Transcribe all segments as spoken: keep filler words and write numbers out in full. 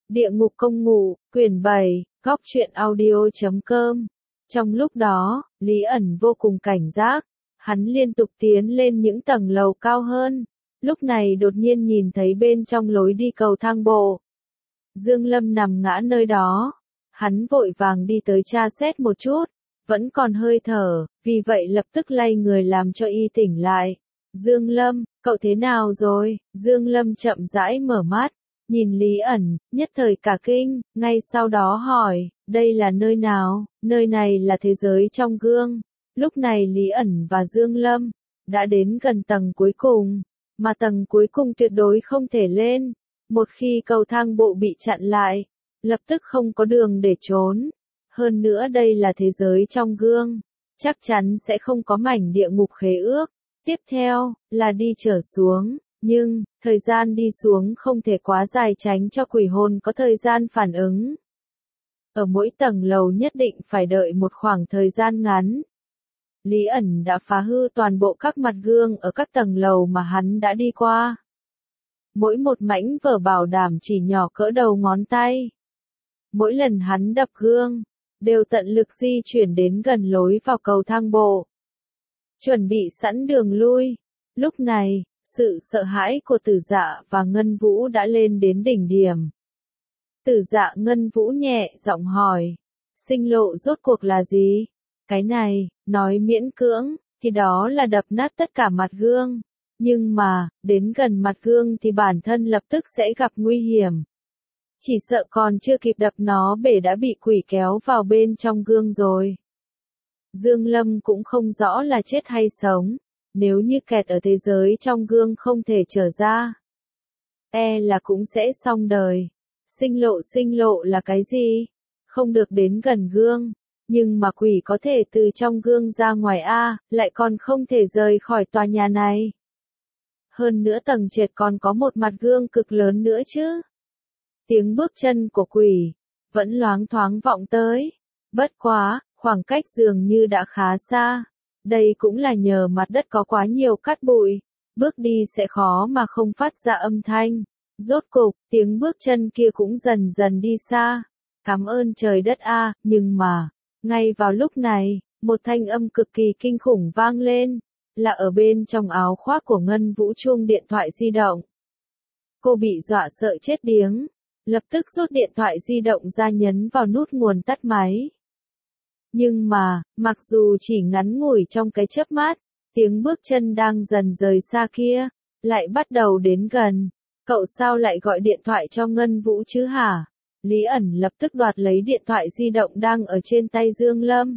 Địa ngục công ngụ, quyển bảy, góc truyện audio chấm com. Trong lúc đó, Lý ẩn vô cùng cảnh giác, hắn liên tục tiến lên những tầng lầu cao hơn. Lúc này đột nhiên nhìn thấy bên trong lối đi cầu thang bộ. Dương Lâm nằm ngã nơi đó. Hắn vội vàng đi tới tra xét một chút, vẫn còn hơi thở, vì vậy lập tức lay người làm cho y tỉnh lại. Dương Lâm, cậu thế nào rồi? Dương Lâm chậm rãi mở mắt, nhìn Lý ẩn, nhất thời cả kinh, ngay sau đó hỏi, đây là nơi nào? Nơi này là thế giới trong gương. Lúc này Lý ẩn và Dương Lâm đã đến gần tầng cuối cùng, mà tầng cuối cùng tuyệt đối không thể lên. Một khi cầu thang bộ bị chặn lại, lập tức không có đường để trốn. Hơn nữa đây là thế giới trong gương, chắc chắn sẽ không có mảnh địa ngục khế ước. Tiếp theo, là đi trở xuống, nhưng, thời gian đi xuống không thể quá dài tránh cho quỷ hồn có thời gian phản ứng. Ở mỗi tầng lầu nhất định phải đợi một khoảng thời gian ngắn. Lý ẩn đã phá hư toàn bộ các mặt gương ở các tầng lầu mà hắn đã đi qua. Mỗi một mảnh vở bảo đảm chỉ nhỏ cỡ đầu ngón tay. Mỗi lần hắn đập gương, đều tận lực di chuyển đến gần lối vào cầu thang bộ. Chuẩn bị sẵn đường lui. Lúc này, sự sợ hãi của Tử Dạ và Ngân Vũ đã lên đến đỉnh điểm. Tử Dạ Ngân Vũ nhẹ giọng hỏi, sinh lộ rốt cuộc là gì? Cái này, nói miễn cưỡng, thì đó là đập nát tất cả mặt gương. Nhưng mà, đến gần mặt gương thì bản thân lập tức sẽ gặp nguy hiểm. Chỉ sợ còn chưa kịp đập nó bể đã bị quỷ kéo vào bên trong gương rồi. Dương Lâm cũng không rõ là chết hay sống, nếu như kẹt ở thế giới trong gương không thể trở ra. E là cũng sẽ xong đời. Sinh lộ sinh lộ là cái gì? Không được đến gần gương, nhưng mà quỷ có thể từ trong gương ra ngoài a, lại còn không thể rời khỏi tòa nhà này. Hơn nữa tầng trệt còn có một mặt gương cực lớn nữa chứ. Tiếng bước chân của quỷ vẫn loáng thoáng vọng tới. Bất quá, khoảng cách dường như đã khá xa. Đây cũng là nhờ mặt đất có quá nhiều cát bụi, bước đi sẽ khó mà không phát ra âm thanh. Rốt cục, tiếng bước chân kia cũng dần dần đi xa. Cảm ơn trời đất a, nhưng mà, ngay vào lúc này, một thanh âm cực kỳ kinh khủng vang lên, là ở bên trong áo khoác của Ngân Vũ chuông điện thoại di động. Cô bị dọa sợ chết điếng, lập tức rút điện thoại di động ra nhấn vào nút nguồn tắt máy. Nhưng mà, mặc dù chỉ ngắn ngủi trong cái chớp mắt, tiếng bước chân đang dần rời xa kia, lại bắt đầu đến gần. Cậu sao lại gọi điện thoại cho Ngân Vũ chứ hả? Lý ẩn lập tức đoạt lấy điện thoại di động đang ở trên tay Dương Lâm.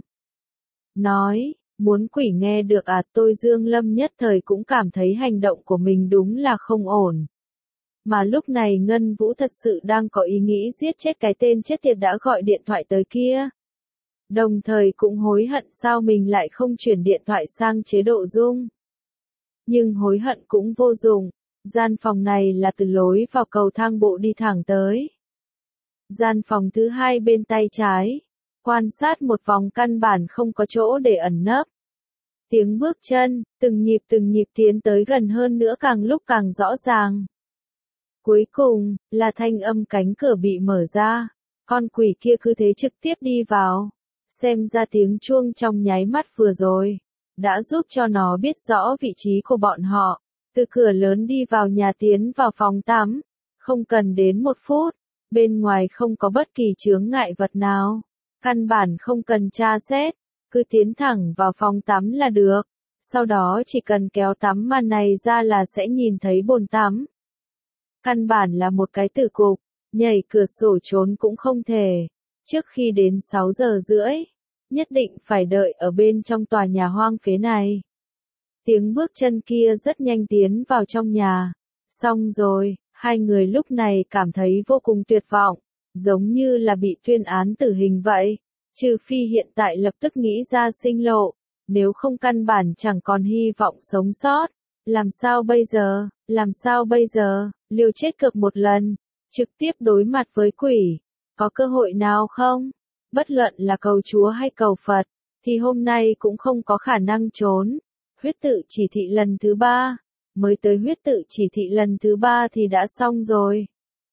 Nói, muốn quỷ nghe được à? Tôi Dương Lâm nhất thời cũng cảm thấy hành động của mình đúng là không ổn. Mà lúc này Ngân Vũ thật sự đang có ý nghĩ giết chết cái tên chết tiệt đã gọi điện thoại tới kia. Đồng thời cũng hối hận sao mình lại không chuyển điện thoại sang chế độ rung. Nhưng hối hận cũng vô dụng, gian phòng này là từ lối vào cầu thang bộ đi thẳng tới. Gian phòng thứ hai bên tay trái, quan sát một vòng căn bản không có chỗ để ẩn nấp. Tiếng bước chân, từng nhịp từng nhịp tiến tới gần hơn nữa càng lúc càng rõ ràng. Cuối cùng, là thanh âm cánh cửa bị mở ra, con quỷ kia cứ thế trực tiếp đi vào. Xem ra tiếng chuông trong nháy mắt vừa rồi, đã giúp cho nó biết rõ vị trí của bọn họ. Từ cửa lớn đi vào nhà tiến vào phòng tắm, không cần đến một phút, bên ngoài không có bất kỳ chướng ngại vật nào. Căn bản không cần tra xét, cứ tiến thẳng vào phòng tắm là được. Sau đó chỉ cần kéo tắm màn này ra là sẽ nhìn thấy bồn tắm. Căn bản là một cái tử cục, nhảy cửa sổ trốn cũng không thể. Trước khi đến sáu giờ rưỡi, nhất định phải đợi ở bên trong tòa nhà hoang phế này. Tiếng bước chân kia rất nhanh tiến vào trong nhà. Xong rồi, hai người lúc này cảm thấy vô cùng tuyệt vọng, giống như là bị tuyên án tử hình vậy. Trừ phi hiện tại lập tức nghĩ ra sinh lộ, nếu không căn bản chẳng còn hy vọng sống sót. Làm sao bây giờ, làm sao bây giờ, liều chết cược một lần, trực tiếp đối mặt với quỷ, có cơ hội nào không? Bất luận là cầu Chúa hay cầu Phật, thì hôm nay cũng không có khả năng trốn. Huyết tự chỉ thị lần thứ ba, mới tới huyết tự chỉ thị lần thứ ba thì đã xong rồi.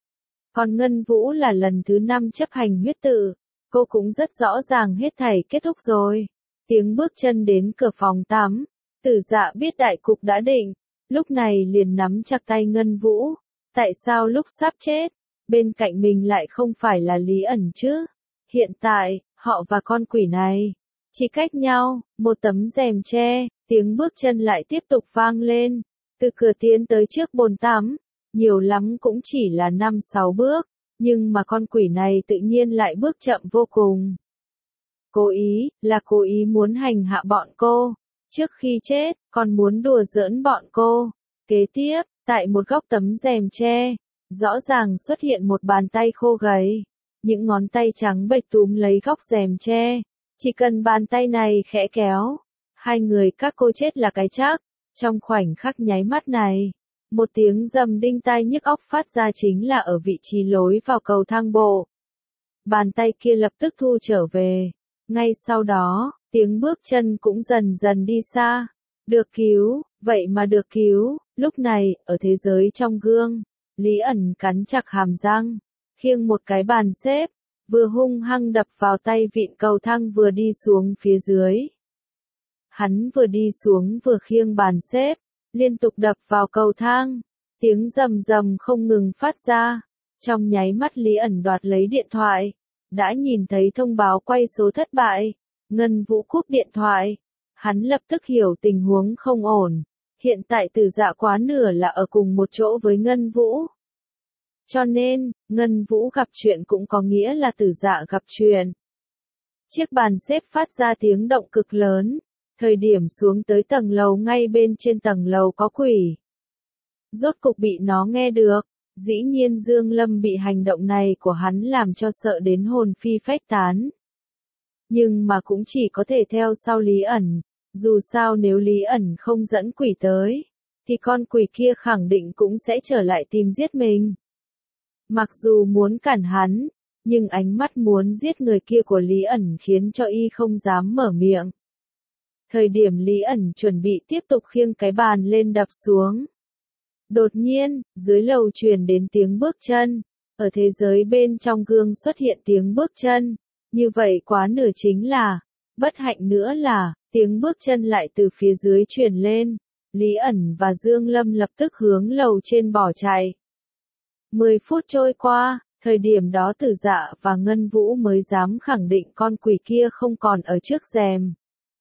Còn Ngân Vũ là lần thứ năm chấp hành huyết tự, cô cũng rất rõ ràng hết thảy kết thúc rồi. Tiếng bước chân đến cửa phòng tắm, Tử Dạ biết đại cục đã định, lúc này liền nắm chặt tay Ngân Vũ. Tại sao lúc sắp chết, bên cạnh mình lại không phải là Lý ẩn chứ? Hiện tại, họ và con quỷ này chỉ cách nhau một tấm rèm tre. Tiếng bước chân lại tiếp tục vang lên, từ cửa tiến tới trước bồn tắm, nhiều lắm cũng chỉ là năm sáu bước, nhưng mà con quỷ này tự nhiên lại bước chậm vô cùng. Cố ý, là cố ý muốn hành hạ bọn cô, trước khi chết, còn muốn đùa giỡn bọn cô. Kế tiếp, tại một góc tấm rèm tre, rõ ràng xuất hiện một bàn tay khô gầy, những ngón tay trắng bệch túm lấy góc rèm tre, chỉ cần bàn tay này khẽ kéo, hai người các cô chết là cái chắc. Trong khoảnh khắc nháy mắt này, một tiếng rầm đinh tai nhức óc phát ra chính là ở vị trí lối vào cầu thang bộ. Bàn tay kia lập tức thu trở về. Ngay sau đó, tiếng bước chân cũng dần dần đi xa. Được cứu, vậy mà được cứu. Lúc này, ở thế giới trong gương, Lý ẩn cắn chặt hàm răng, khiêng một cái bàn xếp, vừa hung hăng đập vào tay vịn cầu thang vừa đi xuống phía dưới. Hắn vừa đi xuống vừa khiêng bàn xếp, liên tục đập vào cầu thang, tiếng rầm rầm không ngừng phát ra. Trong nháy mắt Lý ẩn đoạt lấy điện thoại, đã nhìn thấy thông báo quay số thất bại, Ngân Vũ cúp điện thoại. Hắn lập tức hiểu tình huống không ổn, hiện tại Tử Dạ quá nửa là ở cùng một chỗ với Ngân Vũ. Cho nên, Ngân Vũ gặp chuyện cũng có nghĩa là Tử Dạ gặp chuyện. Chiếc bàn xếp phát ra tiếng động cực lớn. Thời điểm xuống tới tầng lầu ngay bên trên tầng lầu có quỷ. Rốt cục bị nó nghe được, dĩ nhiên Dương Lâm bị hành động này của hắn làm cho sợ đến hồn phi phách tán. Nhưng mà cũng chỉ có thể theo sau Lý ẩn, dù sao nếu Lý ẩn không dẫn quỷ tới, thì con quỷ kia khẳng định cũng sẽ trở lại tìm giết mình. Mặc dù muốn cản hắn, nhưng ánh mắt muốn giết người kia của Lý ẩn khiến cho y không dám mở miệng. Thời điểm Lý ẩn chuẩn bị tiếp tục khiêng cái bàn lên đập xuống. Đột nhiên, dưới lầu truyền đến tiếng bước chân. Ở thế giới bên trong gương xuất hiện tiếng bước chân. Như vậy quá nửa chính là, bất hạnh nữa là, tiếng bước chân lại từ phía dưới truyền lên. Lý ẩn và Dương Lâm lập tức hướng lầu trên bỏ chạy. Mười phút trôi qua, thời điểm đó Tử Dạ và Ngân Vũ mới dám khẳng định con quỷ kia không còn ở trước rèm.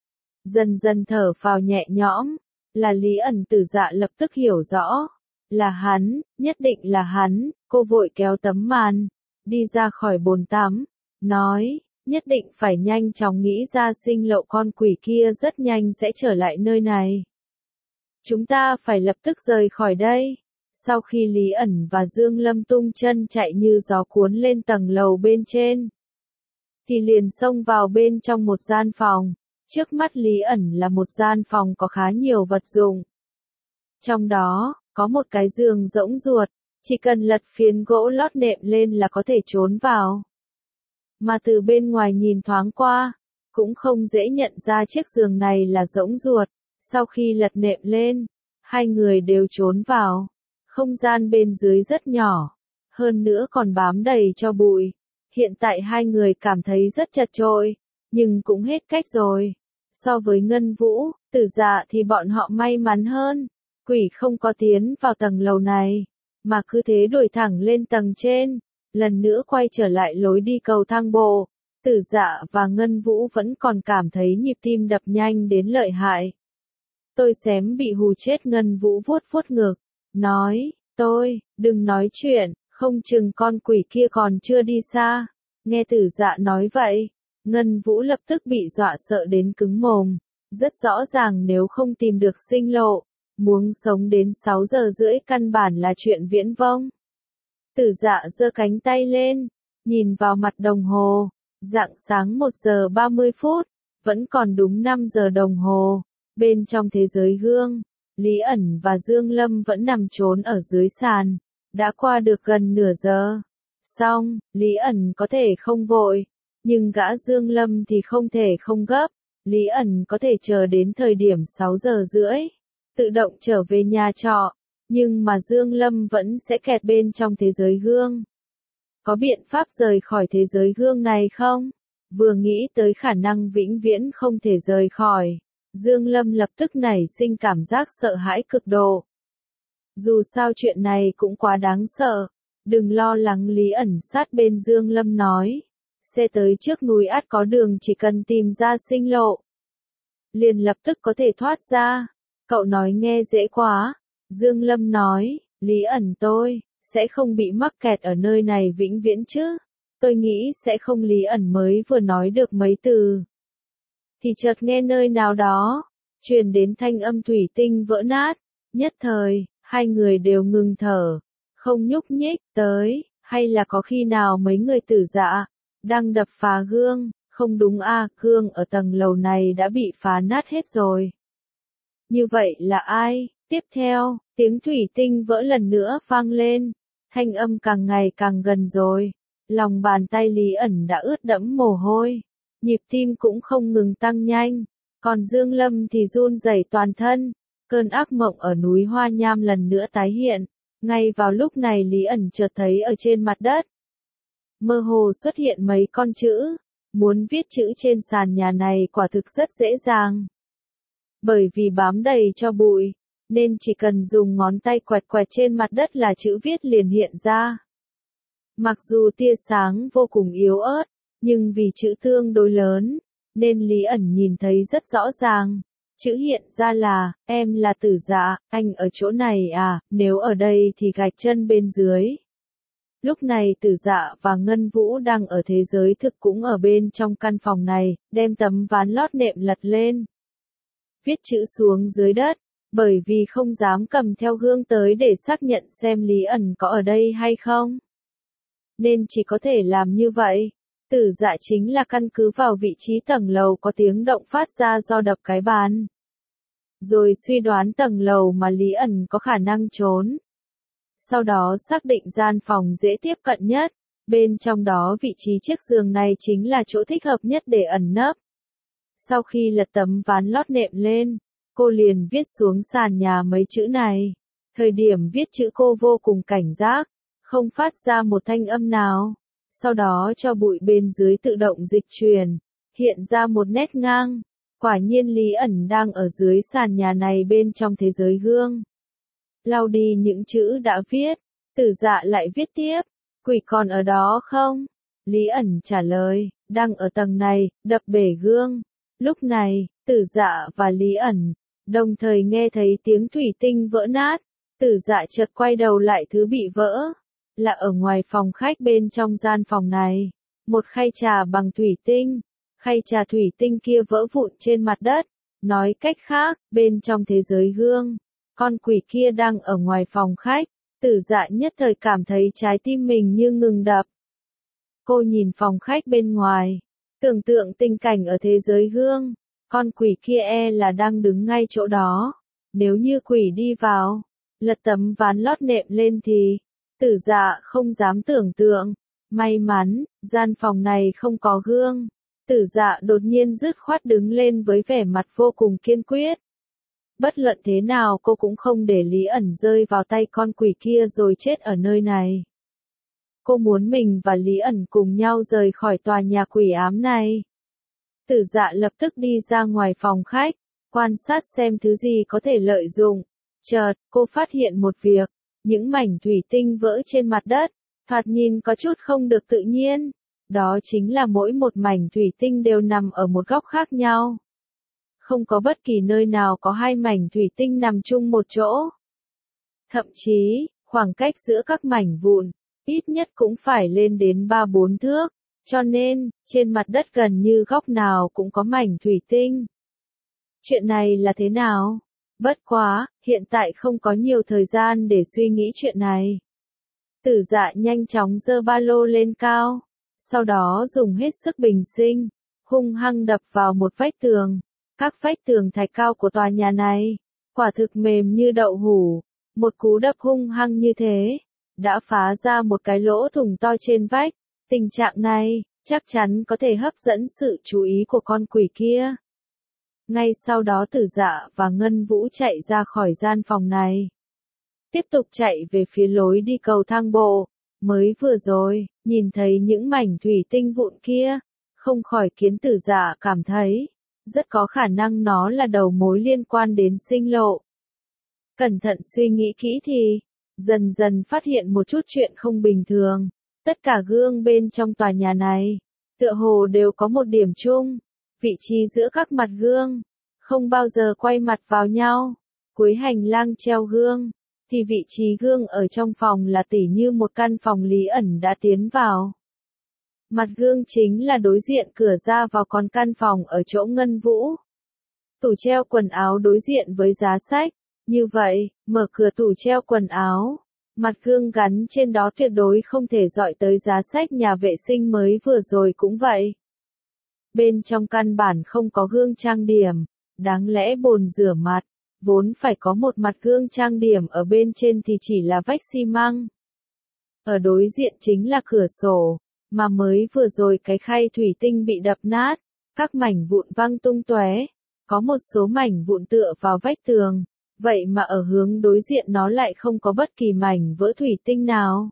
Dần dần thở phào nhẹ nhõm, là Lý ẩn. Tử Dạ lập tức hiểu rõ, là hắn, nhất định là hắn. Cô vội kéo tấm màn, đi ra khỏi bồn tắm, nói, nhất định phải nhanh chóng nghĩ ra sinh lộ con quỷ kia rất nhanh sẽ trở lại nơi này. Chúng ta phải lập tức rời khỏi đây. Sau khi Lý ẩn và Dương Lâm tung chân chạy như gió cuốn lên tầng lầu bên trên, thì liền xông vào bên trong một gian phòng. Trước mắt Lý ẩn là một gian phòng có khá nhiều vật dụng. Trong đó, có một cái giường rỗng ruột, chỉ cần lật phiến gỗ lót nệm lên là có thể trốn vào. Mà từ bên ngoài nhìn thoáng qua, cũng không dễ nhận ra chiếc giường này là rỗng ruột. Sau khi lật nệm lên, hai người đều trốn vào. Không gian bên dưới rất nhỏ, hơn nữa còn bám đầy cho bụi. Hiện tại hai người cảm thấy rất chật chội, nhưng cũng hết cách rồi. So với Ngân Vũ, Tử Dạ thì bọn họ may mắn hơn. Quỷ không có tiến vào tầng lầu này, mà cứ thế đuổi thẳng lên tầng trên, lần nữa quay trở lại lối đi cầu thang bộ. Tử Dạ và Ngân Vũ vẫn còn cảm thấy nhịp tim đập nhanh đến lợi hại. Tôi xém bị hù chết. Ngân Vũ vuốt vuốt ngực, nói, tôi, đừng nói chuyện, không chừng con quỷ kia còn chưa đi xa. Nghe Tử Dạ nói vậy, Ngân Vũ lập tức bị dọa sợ đến cứng mồm. Rất rõ ràng nếu không tìm được sinh lộ, muốn sống đến sáu giờ rưỡi căn bản là chuyện viễn vông. Tử Dạ giơ cánh tay lên, nhìn vào mặt đồng hồ, rạng sáng một giờ ba mươi phút, vẫn còn đúng năm giờ đồng hồ. Bên trong thế giới gương, Lý ẩn và Dương Lâm vẫn nằm trốn ở dưới sàn, đã qua được gần nửa giờ. Xong, Lý ẩn có thể không vội, nhưng gã Dương Lâm thì không thể không gấp. Lý ẩn có thể chờ đến thời điểm sáu giờ rưỡi, tự động trở về nhà trọ, nhưng mà Dương Lâm vẫn sẽ kẹt bên trong thế giới gương. Có biện pháp rời khỏi thế giới gương này không? Vừa nghĩ tới khả năng vĩnh viễn không thể rời khỏi, Dương Lâm lập tức nảy sinh cảm giác sợ hãi cực độ. Dù sao chuyện này cũng quá đáng sợ. Đừng lo lắng, Lý ẩn sát bên Dương Lâm nói. Xe tới trước núi ắt có đường, chỉ cần tìm ra sinh lộ. Liền lập tức có thể thoát ra. Cậu nói nghe dễ quá. Dương Lâm nói, Lý ẩn tôi, sẽ không bị mắc kẹt ở nơi này vĩnh viễn chứ. Tôi nghĩ sẽ không. Lý ẩn mới vừa nói được mấy từ. Thì chợt nghe nơi nào đó, truyền đến thanh âm thủy tinh vỡ nát. Nhất thời, hai người đều ngừng thở. Không nhúc nhích, tới, hay là có khi nào mấy người Tử Dạ đang đập phá gương, không đúng a, à, gương ở tầng lầu này đã bị phá nát hết rồi. Như vậy là ai? Tiếp theo, tiếng thủy tinh vỡ lần nữa vang lên, thanh âm càng ngày càng gần rồi. Lòng bàn tay Lý ẩn đã ướt đẫm mồ hôi, nhịp tim cũng không ngừng tăng nhanh, còn Dương Lâm thì run rẩy toàn thân. Cơn ác mộng ở núi Hoa Nham lần nữa tái hiện. Ngay vào lúc này Lý ẩn chợt thấy ở trên mặt đất, mơ hồ xuất hiện mấy con chữ. Muốn viết chữ trên sàn nhà này quả thực rất dễ dàng. Bởi vì bám đầy cho bụi, nên chỉ cần dùng ngón tay quẹt quẹt trên mặt đất là chữ viết liền hiện ra. Mặc dù tia sáng vô cùng yếu ớt, nhưng vì chữ tương đối lớn, nên Lý ẩn nhìn thấy rất rõ ràng. Chữ hiện ra là, em là Tử Dạ, anh ở chỗ này à, nếu ở đây thì gạch chân bên dưới. Lúc này Tử Dạ và Ngân Vũ đang ở thế giới thực cũng ở bên trong căn phòng này, đem tấm ván lót nệm lật lên. Viết chữ xuống dưới đất, bởi vì không dám cầm theo gương tới để xác nhận xem Lý ẩn có ở đây hay không. Nên chỉ có thể làm như vậy. Tử Dạ chính là căn cứ vào vị trí tầng lầu có tiếng động phát ra do đập cái bàn. Rồi suy đoán tầng lầu mà Lý ẩn có khả năng trốn. Sau đó xác định gian phòng dễ tiếp cận nhất, bên trong đó vị trí chiếc giường này chính là chỗ thích hợp nhất để ẩn nấp. Sau khi lật tấm ván lót nệm lên, cô liền viết xuống sàn nhà mấy chữ này. Thời điểm viết chữ cô vô cùng cảnh giác, không phát ra một thanh âm nào. Sau đó cho bụi bên dưới tự động dịch chuyển, hiện ra một nét ngang. Quả nhiên Lý ẩn đang ở dưới sàn nhà này bên trong thế giới gương. Lau đi những chữ đã viết, Tử Dạ lại viết tiếp, quỷ còn ở đó không? Lý ẩn trả lời, đang ở tầng này, đập bể gương. Lúc này, Tử Dạ và Lý ẩn đồng thời nghe thấy tiếng thủy tinh vỡ nát. Tử Dạ chợt quay đầu lại, thứ bị vỡ là ở ngoài phòng khách. Bên trong gian phòng này, một khay trà bằng thủy tinh, khay trà thủy tinh kia vỡ vụn trên mặt đất. Nói cách khác, bên trong thế giới gương, con quỷ kia đang ở ngoài phòng khách. Tử Dạ nhất thời cảm thấy trái tim mình như ngừng đập. Cô nhìn phòng khách bên ngoài, tưởng tượng tình cảnh ở thế giới gương, con quỷ kia e là đang đứng ngay chỗ đó. Nếu như quỷ đi vào, lật tấm ván lót nệm lên thì, Tử Dạ không dám tưởng tượng. May mắn, gian phòng này không có gương. Tử Dạ đột nhiên dứt khoát đứng lên với vẻ mặt vô cùng kiên quyết. Bất luận thế nào cô cũng không để Lý ẩn rơi vào tay con quỷ kia rồi chết ở nơi này. Cô muốn mình và Lý ẩn cùng nhau rời khỏi tòa nhà quỷ ám này. Tử Dạ lập tức đi ra ngoài phòng khách, quan sát xem thứ gì có thể lợi dụng. Chợt, cô phát hiện một việc, những mảnh thủy tinh vỡ trên mặt đất, thoạt nhìn có chút không được tự nhiên. Đó chính là mỗi một mảnh thủy tinh đều nằm ở một góc khác nhau. Không có bất kỳ nơi nào có hai mảnh thủy tinh nằm chung một chỗ. Thậm chí, khoảng cách giữa các mảnh vụn, ít nhất cũng phải lên đến ba bốn thước. Cho nên, trên mặt đất gần như góc nào cũng có mảnh thủy tinh. Chuyện này là thế nào? Bất quá, hiện tại không có nhiều thời gian để suy nghĩ chuyện này. Tử Dạ nhanh chóng giơ ba lô lên cao, sau đó dùng hết sức bình sinh, hung hăng đập vào một vách tường. Các vách tường thạch cao của tòa nhà này, quả thực mềm như đậu hũ. Một cú đập hung hăng như thế, đã phá ra một cái lỗ thủng to trên vách. Tình trạng này, chắc chắn có thể hấp dẫn sự chú ý của con quỷ kia. Ngay sau đó Tử Dạ và Ngân Vũ chạy ra khỏi gian phòng này. Tiếp tục chạy về phía lối đi cầu thang bộ. Mới vừa rồi, nhìn thấy những mảnh thủy tinh vụn kia, không khỏi khiến Tử Dạ cảm thấy, rất có khả năng nó là đầu mối liên quan đến sinh lộ. Cẩn thận suy nghĩ kỹ thì, dần dần phát hiện một chút chuyện không bình thường. Tất cả gương bên trong tòa nhà này, tựa hồ đều có một điểm chung, vị trí giữa các mặt gương, không bao giờ quay mặt vào nhau. Cuối hành lang treo gương, thì vị trí gương ở trong phòng là tỉ như một căn phòng Lý ẩn đã tiến vào. Mặt gương chính là đối diện cửa ra vào còn căn phòng ở chỗ Ngân Vũ. Tủ treo quần áo đối diện với giá sách, như vậy, mở cửa tủ treo quần áo, mặt gương gắn trên đó tuyệt đối không thể dọi tới giá sách nhà vệ sinh mới vừa rồi cũng vậy. Bên trong căn bản không có gương trang điểm, đáng lẽ bồn rửa mặt, vốn phải có một mặt gương trang điểm ở bên trên thì chỉ là vách xi măng. Ở đối diện chính là cửa sổ, mà mới vừa rồi cái khay thủy tinh bị đập nát, các mảnh vụn văng tung tóe, có một số mảnh vụn tựa vào vách tường, vậy mà ở hướng đối diện nó lại không có bất kỳ mảnh vỡ thủy tinh nào.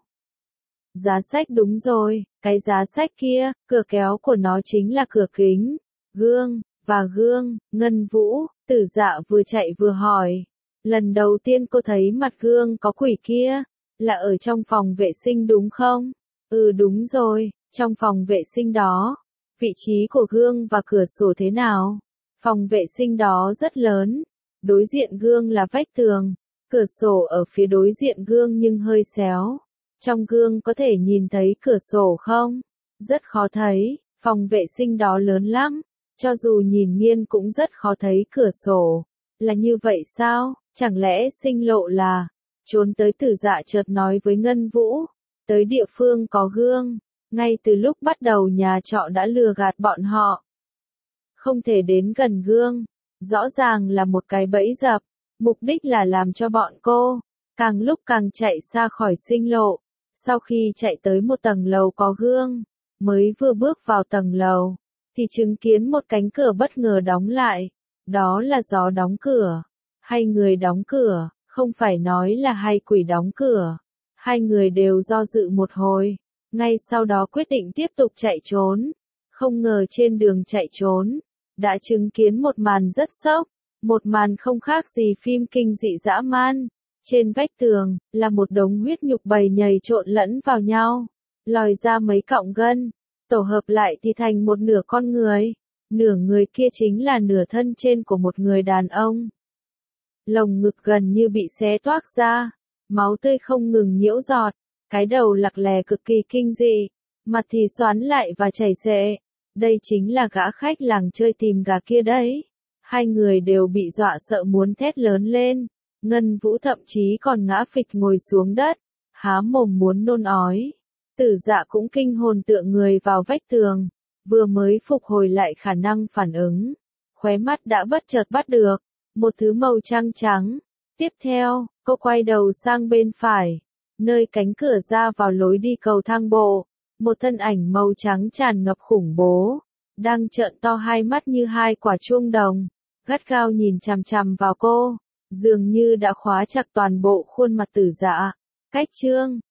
Giá sách đúng rồi, cái giá sách kia, cửa kéo của nó chính là cửa kính, gương, và gương. Ngân Vũ, Tử Dạ vừa chạy vừa hỏi. Lần đầu tiên cô thấy mặt gương có quỷ kia, là ở trong phòng vệ sinh đúng không? Ừ đúng rồi, trong phòng vệ sinh đó. Vị trí của gương và cửa sổ thế nào? Phòng vệ sinh đó rất lớn. Đối diện gương là vách tường, cửa sổ ở phía đối diện gương nhưng hơi xéo. Trong gương có thể nhìn thấy cửa sổ không? Rất khó thấy, phòng vệ sinh đó lớn lắm, cho dù nhìn nghiêng cũng rất khó thấy cửa sổ. Là như vậy sao? Chẳng lẽ sinh lộ là trốn tới? Tử Dạ chợt nói với Ngân Vũ, tới địa phương có gương, ngay từ lúc bắt đầu nhà trọ đã lừa gạt bọn họ. Không thể đến gần gương, rõ ràng là một cái bẫy dập, mục đích là làm cho bọn cô càng lúc càng chạy xa khỏi sinh lộ. Sau khi chạy tới một tầng lầu có gương, mới vừa bước vào tầng lầu, thì chứng kiến một cánh cửa bất ngờ đóng lại. Đó là gió đóng cửa, hay người đóng cửa, không phải nói là hay quỷ đóng cửa. Hai người đều do dự một hồi, ngay sau đó quyết định tiếp tục chạy trốn. Không ngờ trên đường chạy trốn, đã chứng kiến một màn rất sốc, một màn không khác gì phim kinh dị dã man. Trên vách tường, là một đống huyết nhục bầy nhầy trộn lẫn vào nhau, lòi ra mấy cọng gân, tổ hợp lại thì thành một nửa con người. Nửa người kia chính là nửa thân trên của một người đàn ông. Lồng ngực gần như bị xé toác ra, máu tươi không ngừng nhiễu giọt, cái đầu lặc lè cực kỳ kinh dị, mặt thì xoắn lại và chảy xệ. Đây chính là gã khách làng chơi tìm gà kia đấy. Hai người đều bị dọa sợ muốn thét lớn lên. Ngân Vũ thậm chí còn ngã phịch ngồi xuống đất, há mồm muốn nôn ói. Tử Dạ cũng kinh hồn tựa người vào vách tường, vừa mới phục hồi lại khả năng phản ứng, khóe mắt đã bất chợt bắt được một thứ màu trắng trắng. Tiếp theo, cô quay đầu sang bên phải, nơi cánh cửa ra vào lối đi cầu thang bộ, một thân ảnh màu trắng tràn ngập khủng bố, đang trợn to hai mắt như hai quả chuông đồng, gắt gao nhìn chằm chằm vào cô, dường như đã khóa chặt toàn bộ khuôn mặt Tử Dạ. Cách chương